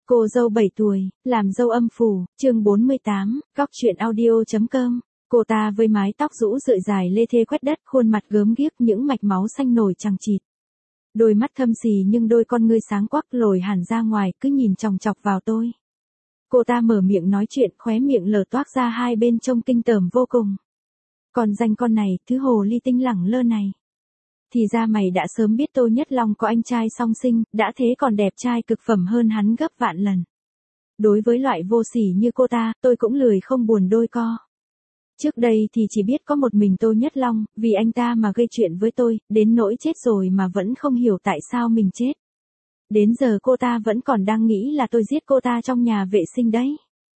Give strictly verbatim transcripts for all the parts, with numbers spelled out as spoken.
Cô dâu bảy tuổi, làm dâu âm phủ, chương bốn mươi tám, góc truyện audio.com. Cô ta với mái tóc rũ rượi dài lê thê quét đất, khuôn mặt gớm ghiếc những mạch máu xanh nổi chằng chịt. Đôi mắt thâm xì nhưng đôi con ngươi sáng quắc lồi hẳn ra ngoài cứ nhìn chòng chọc vào tôi. Cô ta mở miệng nói chuyện khóe miệng lở toác ra hai bên trông kinh tởm vô cùng. Còn danh con này, thứ hồ ly tinh lẳng lơ này. Thì ra mày đã sớm biết Tô Nhất Long có anh trai song sinh, đã thế còn đẹp trai cực phẩm hơn hắn gấp vạn lần. Đối với loại vô sỉ như cô ta, tôi cũng lười không buồn đôi co. Trước đây thì chỉ biết có một mình Tô Nhất Long, vì anh ta mà gây chuyện với tôi, đến nỗi chết rồi mà vẫn không hiểu tại sao mình chết. Đến giờ cô ta vẫn còn đang nghĩ là tôi giết cô ta trong nhà vệ sinh đấy.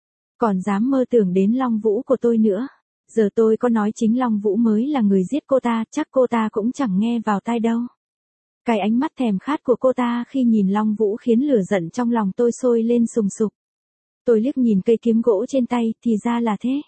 Còn dám mơ tưởng đến Long Vũ của tôi nữa. Giờ tôi có nói chính Long Vũ mới là người giết cô ta, chắc cô ta cũng chẳng nghe vào tai đâu. Cái ánh mắt thèm khát của cô ta khi nhìn Long Vũ khiến lửa giận trong lòng tôi sôi lên sùng sục. Tôi liếc nhìn cây kiếm gỗ trên tay, thì ra là thế.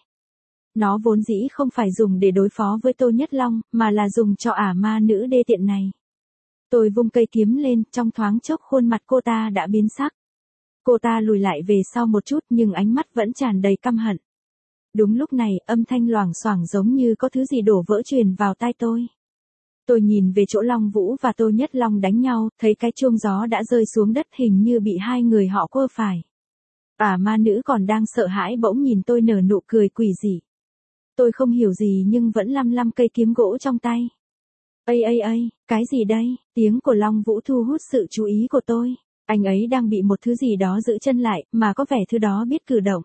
Nó vốn dĩ không phải dùng để đối phó với Tô Nhất Long, mà là dùng cho ả ma nữ đê tiện này. Tôi vung cây kiếm lên, trong thoáng chốc khuôn mặt cô ta đã biến sắc. Cô ta lùi lại về sau một chút nhưng ánh mắt vẫn tràn đầy căm hận. Đúng lúc này, âm thanh loảng xoảng giống như có thứ gì đổ vỡ truyền vào tai tôi. Tôi nhìn về chỗ Long Vũ và Tô Nhất Long đánh nhau, thấy cái chuông gió đã rơi xuống đất hình như bị hai người họ quơ phải. Ả ma nữ còn đang sợ hãi bỗng nhìn tôi nở nụ cười quỷ dị. Tôi không hiểu gì nhưng vẫn lăm lăm cây kiếm gỗ trong tay. Ây ây ây, cái gì đây? Tiếng của Long Vũ thu hút sự chú ý của tôi. Anh ấy đang bị một thứ gì đó giữ chân lại, mà có vẻ thứ đó biết cử động.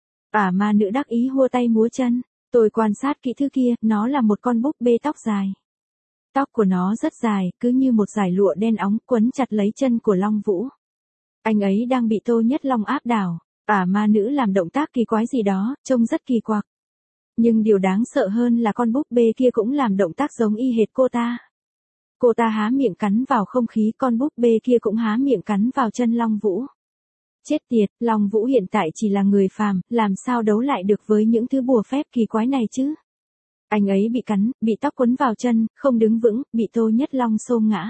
Ả ma nữ đắc ý hua tay múa chân. Tôi quan sát kỹ thứ kia, nó là một con búp bê tóc dài. Tóc của nó rất dài, cứ như một dải lụa đen óng quấn chặt lấy chân của Long Vũ. Anh ấy đang bị Tô Nhất Long áp đảo. Ả ma nữ làm động tác kỳ quái gì đó, trông rất kỳ quặc. Nhưng điều đáng sợ hơn là con búp bê kia cũng làm động tác giống y hệt cô ta. Cô ta há miệng cắn vào không khí, con búp bê kia cũng há miệng cắn vào chân Long Vũ. Chết tiệt, Long Vũ hiện tại chỉ là người phàm, làm sao đấu lại được với những thứ bùa phép kỳ quái này chứ? Anh ấy bị cắn, bị tóc quấn vào chân, không đứng vững, bị Tô Nhất Long xô ngã.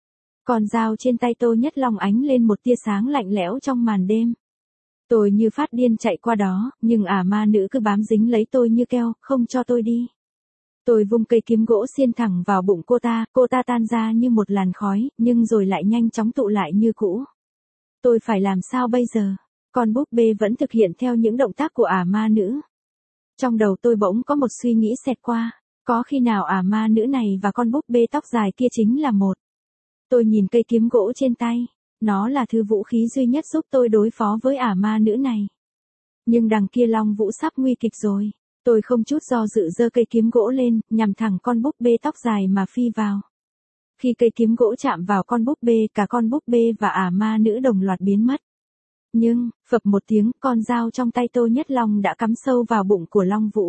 Con dao trên tay Tô Nhất Long ánh lên một tia sáng lạnh lẽo trong màn đêm. Tôi như phát điên chạy qua đó, nhưng ả ma nữ cứ bám dính lấy tôi như keo, không cho tôi đi. Tôi vung cây kiếm gỗ xiên thẳng vào bụng cô ta, cô ta tan ra như một làn khói, nhưng rồi lại nhanh chóng tụ lại như cũ. Tôi phải làm sao bây giờ? Con búp bê vẫn thực hiện theo những động tác của ả ma nữ. Trong đầu tôi bỗng có một suy nghĩ xẹt qua, có khi nào ả ma nữ này và con búp bê tóc dài kia chính là một. Tôi nhìn cây kiếm gỗ trên tay, nó là thứ vũ khí duy nhất giúp tôi đối phó với ả ma nữ này. Nhưng đằng kia Long Vũ sắp nguy kịch rồi, tôi không chút do dự giơ cây kiếm gỗ lên, nhằm thẳng con búp bê tóc dài mà phi vào. Khi cây kiếm gỗ chạm vào con búp bê, cả con búp bê và ả ma nữ đồng loạt biến mất. Nhưng, phập một tiếng, con dao trong tay Tô Nhất Long đã cắm sâu vào bụng của Long Vũ.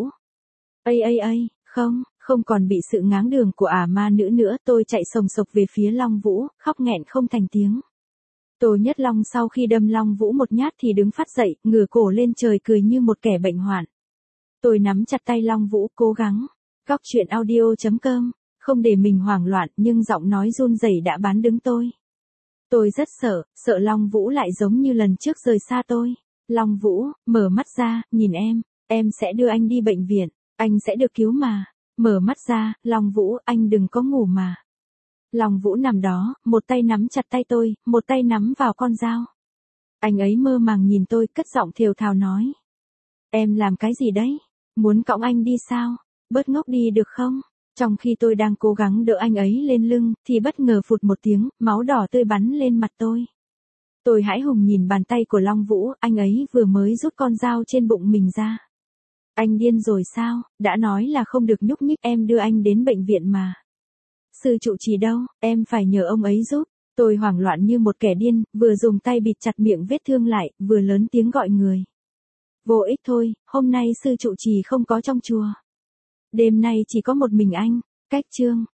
Ây ây ây, không, không còn bị sự ngáng đường của ả ma nữ nữa, tôi chạy sồng sộc về phía Long Vũ, khóc nghẹn không thành tiếng. Tô Nhất Long sau khi đâm Long Vũ một nhát thì đứng phát dậy, ngửa cổ lên trời cười như một kẻ bệnh hoạn. Tôi nắm chặt tay Long Vũ, cố gắng. Góc truyện audio.com, không để mình hoảng loạn nhưng giọng nói run rẩy đã bán đứng tôi. Tôi rất sợ, sợ Long Vũ lại giống như lần trước rời xa tôi. Long Vũ, mở mắt ra, nhìn em, em sẽ đưa anh đi bệnh viện, anh sẽ được cứu mà. Mở mắt ra, Long Vũ, anh đừng có ngủ mà. Long Vũ nằm đó, một tay nắm chặt tay tôi, một tay nắm vào con dao. Anh ấy mơ màng nhìn tôi, cất giọng thều thào nói. Em làm cái gì đấy? Muốn cõng anh đi sao? Bớt ngốc đi được không? Trong khi tôi đang cố gắng đỡ anh ấy lên lưng, thì bất ngờ phụt một tiếng, máu đỏ tươi bắn lên mặt tôi. Tôi hãi hùng nhìn bàn tay của Long Vũ, anh ấy vừa mới rút con dao trên bụng mình ra. Anh điên rồi sao? Đã nói là không được nhúc nhích, em đưa anh đến bệnh viện mà. Sư trụ trì đâu, em phải nhờ ông ấy giúp. Tôi hoảng loạn như một kẻ điên, vừa dùng tay bịt chặt miệng vết thương lại, vừa lớn tiếng gọi người. Vô ích thôi, hôm nay sư trụ trì không có trong chùa. Đêm nay chỉ có một mình anh. Cách chương.